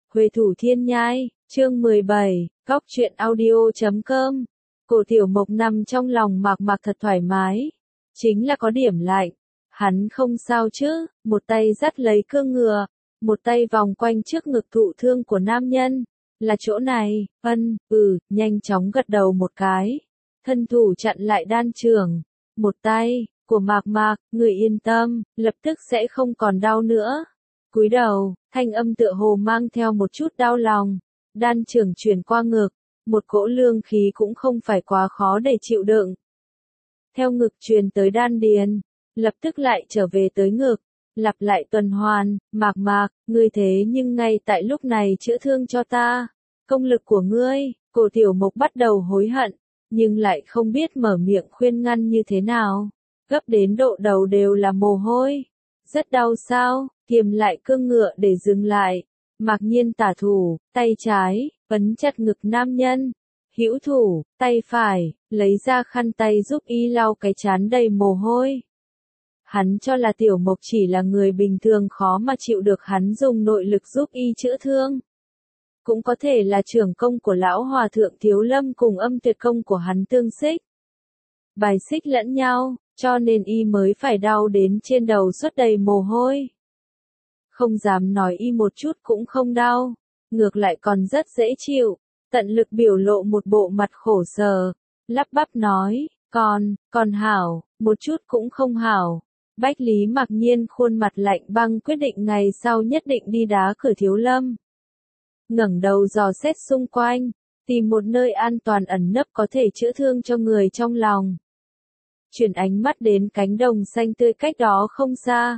Huệ Thủ Thiên Nhai, chương 17, Góc truyện audio.com. Cổ Tiểu Mộc nằm trong lòng Mạc Mạc thật thoải mái. Chính là có điểm lạnh. Hắn không sao chứ, một tay dắt lấy cương ngựa, một tay vòng quanh trước ngực thụ thương của nam nhân. Là chỗ này, nhanh chóng gật đầu một cái. Thân thủ chặn lại đan trường. Một tay, của Mạc Mạc, người yên tâm, lập tức sẽ không còn đau nữa. Cúi đầu, thanh âm tựa hồ mang theo một chút đau lòng. Đan trường chuyển qua ngực, một cỗ lương khí cũng không phải quá khó để chịu đựng. Theo ngực truyền tới đan điền, lập tức lại trở về tới ngực, lặp lại tuần hoàn. Mạc Mạc, ngươi thế nhưng ngay tại lúc này chữa thương cho ta. Công lực của ngươi, Cổ Tiểu Mộc bắt đầu hối hận, nhưng lại không biết mở miệng khuyên ngăn như thế nào. Gấp đến độ đầu đều là mồ hôi. Rất đau sao? Kiềm lại cương ngựa để dừng lại. Mạc Nhiên tả thủ, tay trái, ấn chặt ngực nam nhân. Hữu thủ, tay phải, lấy ra khăn tay giúp y lau cái trán đầy mồ hôi. Hắn cho là Tiểu Mộc chỉ là người bình thường khó mà chịu được hắn dùng nội lực giúp y chữa thương. Cũng có thể là trưởng công của lão hòa thượng Thiếu Lâm cùng âm tuyệt công của hắn tương xích. Bài xích lẫn nhau, cho nên y mới phải đau đến trên đầu xuất đầy mồ hôi. Không dám nói y một chút cũng không đau, ngược lại còn rất dễ chịu, tận lực biểu lộ một bộ mặt khổ sở, lắp bắp nói, còn hảo, một chút cũng không hảo. Bách Lý Mạc Nhiên khuôn mặt lạnh băng quyết định ngày sau nhất định đi đá cửa Thiếu Lâm. Ngẩng đầu dò xét xung quanh, tìm một nơi an toàn ẩn nấp có thể chữa thương cho người trong lòng. Chuyển ánh mắt đến cánh đồng xanh tươi cách đó không xa.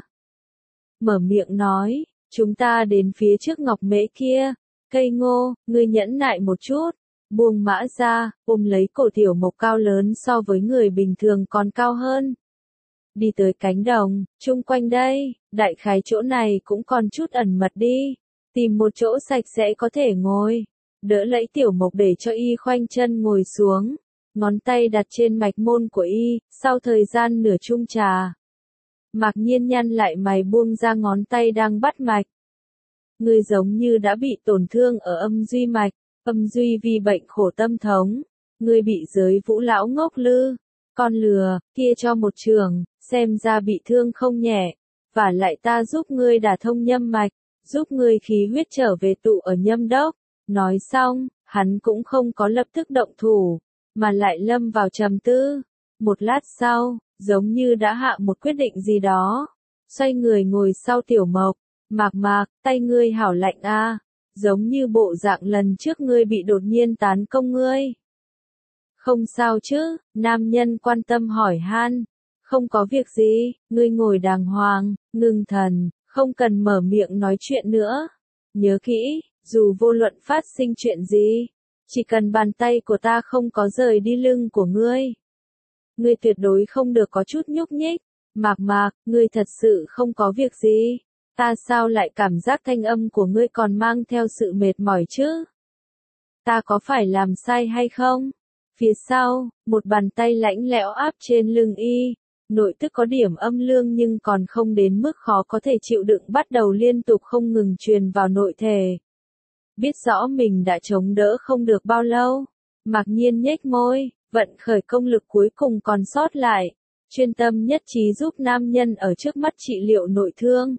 Mở miệng nói, chúng ta đến phía trước ngọc mễ kia, cây ngô, ngươi nhẫn nại một chút, buông mã ra, ôm lấy Cổ Tiểu Mộc cao lớn so với người bình thường còn cao hơn. Đi tới cánh đồng, chung quanh đây, đại khái chỗ này cũng còn chút ẩn mật đi, tìm một chỗ sạch sẽ có thể ngồi, đỡ lấy Tiểu Mộc để cho y khoanh chân ngồi xuống, ngón tay đặt trên mạch môn của y, sau thời gian nửa chung trà. Mạc Nhiên nhăn lại mày buông ra ngón tay đang bắt mạch. Ngươi giống như đã bị tổn thương ở âm duy mạch, âm duy vì bệnh khổ tâm thống. Ngươi bị giới Vũ lão ngốc lư, con lừa, kia cho một trường, xem ra bị thương không nhẹ. Và lại ta giúp ngươi đả thông nhâm mạch, giúp ngươi khí huyết trở về tụ ở nhâm đốc. Nói xong, hắn cũng không có lập tức động thủ, mà lại lâm vào trầm tư. Một lát sau, giống như đã hạ một quyết định gì đó. Xoay người ngồi sau Tiểu Mộc, Mạc Mạc, tay ngươi hảo lạnh a, giống như bộ dạng lần trước ngươi bị đột nhiên tán công ngươi. Không sao chứ, nam nhân quan tâm hỏi han. Không có việc gì, ngươi ngồi đàng hoàng, ngưng thần, không cần mở miệng nói chuyện nữa. Nhớ kỹ, dù vô luận phát sinh chuyện gì, chỉ cần bàn tay của ta không có rời đi lưng của ngươi. Ngươi tuyệt đối không được có chút nhúc nhích. Mạc Mạc, ngươi thật sự không có việc gì. Ta sao lại cảm giác thanh âm của ngươi còn mang theo sự mệt mỏi chứ? Ta có phải làm sai hay không? Phía sau, một bàn tay lạnh lẽo áp trên lưng y. Nội tức có điểm âm lương nhưng còn không đến mức khó có thể chịu đựng bắt đầu liên tục không ngừng truyền vào nội thể. Biết rõ mình đã chống đỡ không được bao lâu. Mạc Nhiên nhếch môi, vận khởi công lực cuối cùng còn sót lại. Chuyên tâm nhất trí giúp nam nhân ở trước mắt trị liệu nội thương.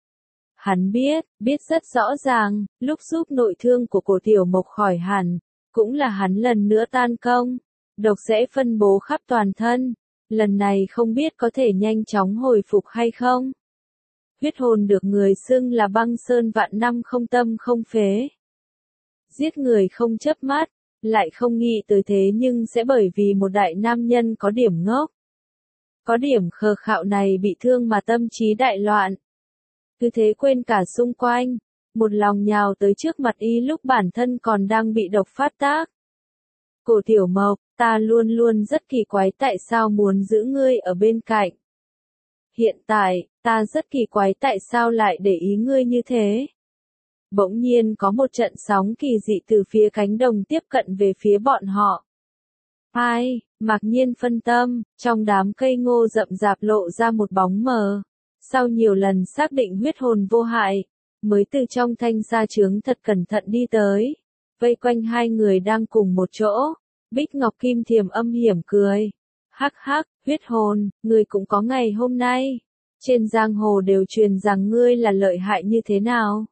Hắn biết rất rõ ràng, lúc giúp nội thương của Cổ Tiểu Mộc khỏi hẳn, cũng là hắn lần nữa tan công. Độc sẽ phân bố khắp toàn thân. Lần này không biết có thể nhanh chóng hồi phục hay không. Huyết hồn được người xưng là băng sơn vạn năm không tâm không phế. Giết người không chớp mắt, lại không nghĩ tới thế nhưng sẽ bởi vì một đại nam nhân có điểm ngốc. Có điểm khờ khạo này bị thương mà tâm trí đại loạn. Cứ thế quên cả xung quanh, một lòng nhào tới trước mặt y lúc bản thân còn đang bị độc phát tác. Cổ Tiểu Mộc, ta luôn luôn rất kỳ quái tại sao muốn giữ ngươi ở bên cạnh. Hiện tại, ta rất kỳ quái tại sao lại để ý ngươi như thế. Bỗng nhiên có một trận sóng kỳ dị từ phía cánh đồng tiếp cận về phía bọn họ. Ai, Mạc Nhiên phân tâm, trong đám cây ngô rậm rạp lộ ra một bóng mờ. Sau nhiều lần xác định huyết hồn vô hại, mới từ trong thanh sa trướng thật cẩn thận đi tới, vây quanh hai người đang cùng một chỗ. Bích Ngọc Kim Thiềm âm hiểm cười. Hắc hắc, huyết hồn, ngươi cũng có ngày hôm nay. Trên giang hồ đều truyền rằng ngươi là lợi hại như thế nào.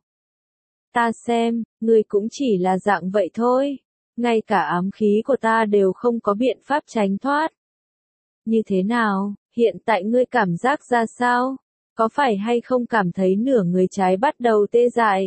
Ta xem, ngươi cũng chỉ là dạng vậy thôi. Ngay cả ám khí của ta đều không có biện pháp tránh thoát. Như thế nào, hiện tại ngươi cảm giác ra sao? Có phải hay không cảm thấy nửa người trái bắt đầu tê dại?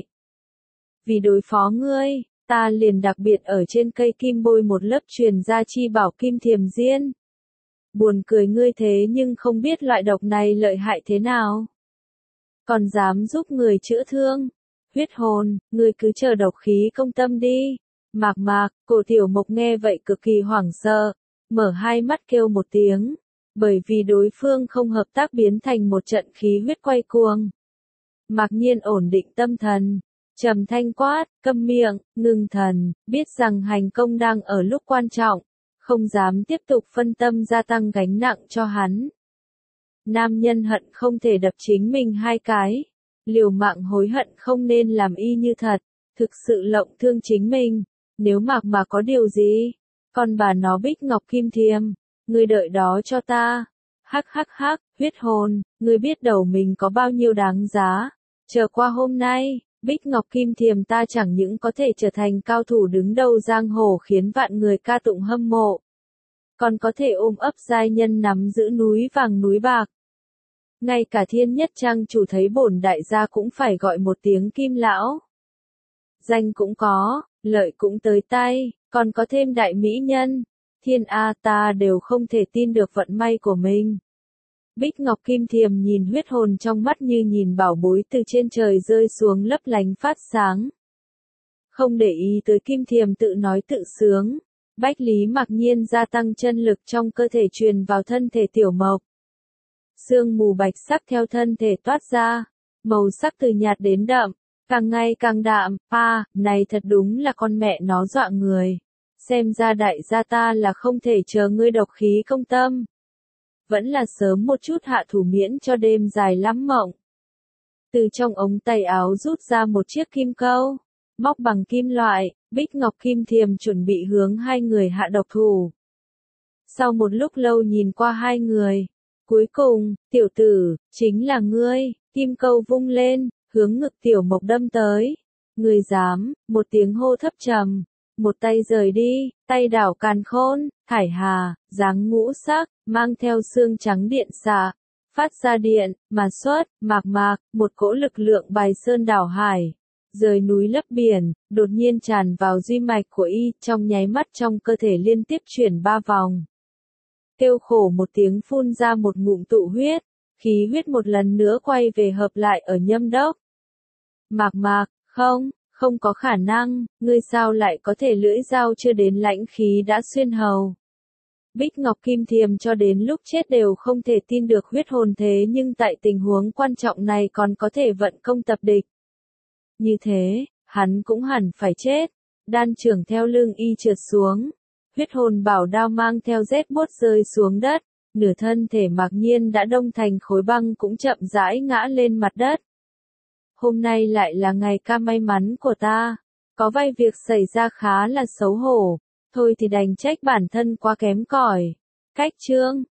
Vì đối phó ngươi, ta liền đặc biệt ở trên cây kim bôi một lớp truyền gia chi bảo kim thiềm diên. Buồn cười ngươi thế nhưng không biết loại độc này lợi hại thế nào. Còn dám giúp người chữa thương. Huyết hồn, ngươi cứ chờ độc khí công tâm đi. Mạc mạc, cổ tiểu mộc nghe vậy cực kỳ hoảng sợ, mở hai mắt kêu một tiếng. Bởi vì đối phương không hợp tác biến thành một trận khí huyết quay cuồng. Mạc Nhiên ổn định tâm thần, trầm thanh quát, câm miệng, ngưng thần, biết rằng hành công đang ở lúc quan trọng, không dám tiếp tục phân tâm gia tăng gánh nặng cho hắn. Nam nhân hận không thể đập chính mình hai cái, liều mạng hối hận không nên làm y như thật, thực sự lộng thương chính mình, nếu Mạc mà có điều gì, con bà nó Bích Ngọc Kim Thiềm, ngươi đợi đó cho ta. Hắc hắc hắc, huyết hồn, ngươi biết đầu mình có bao nhiêu đáng giá, chờ qua hôm nay. Bích Ngọc Kim Thiềm ta chẳng những có thể trở thành cao thủ đứng đầu giang hồ khiến vạn người ca tụng hâm mộ, còn có thể ôm ấp giai nhân nắm giữ núi vàng núi bạc. Ngay cả Thiên Nhất Trang chủ thấy bổn đại gia cũng phải gọi một tiếng Kim lão. Danh cũng có, lợi cũng tới tay, còn có thêm đại mỹ nhân. Thiên A ta đều không thể tin được vận may của mình. Bích Ngọc Kim Thiềm nhìn huyết hồn trong mắt như nhìn bảo bối từ trên trời rơi xuống lấp lánh phát sáng. Không để ý tới Kim Thiềm tự nói tự sướng. Bách Lý Mạc Nhiên gia tăng chân lực trong cơ thể truyền vào thân thể Tiểu Mộc. Sương mù bạch sắc theo thân thể toát ra, màu sắc từ nhạt đến đậm, càng ngày càng đạm. Này thật đúng là con mẹ nó dọa người. Xem ra đại gia ta là không thể chờ ngươi độc khí công tâm. Vẫn là sớm một chút hạ thủ miễn cho đêm dài lắm mộng. Từ trong ống tay áo rút ra một chiếc kim câu, móc bằng kim loại, Bích Ngọc Kim Thiềm chuẩn bị hướng hai người hạ độc thủ. Sau một lúc lâu nhìn qua hai người, cuối cùng, tiểu tử, chính là ngươi, kim câu vung lên, hướng ngực Tiểu Mộc đâm tới. Ngươi dám, một tiếng hô thấp trầm, một tay rời đi, tay đảo càn khôn, thải hà, dáng ngũ sắc, mang theo xương trắng điện xạ, phát ra điện, mà xuất, mạc mạc, một cỗ lực lượng bài sơn đảo hải, rời núi lấp biển, đột nhiên tràn vào duy mạch của y, trong nháy mắt trong cơ thể liên tiếp chuyển 3 vòng. Kêu khổ một tiếng phun ra một ngụm tụ huyết, khí huyết một lần nữa quay về hợp lại ở nhâm đốc. Mạc mạc, không có khả năng, ngươi sao lại có thể lưỡi dao chưa đến lãnh khí đã xuyên hầu. Bích Ngọc Kim Thiềm cho đến lúc chết đều không thể tin được huyết hồn thế nhưng tại tình huống quan trọng này còn có thể vận công tập địch. Như thế, hắn cũng hẳn phải chết. Đan trưởng theo lưng y trượt xuống. Huyết hồn bảo đao mang theo rét buốt rơi xuống đất. Nửa thân thể Mạc Nhiên đã đông thành khối băng cũng chậm rãi ngã lên mặt đất. Hôm nay lại là ngày ca may mắn của ta. Có vài việc xảy ra khá là xấu hổ. Thôi thì đành trách bản thân quá kém cỏi. Cách chương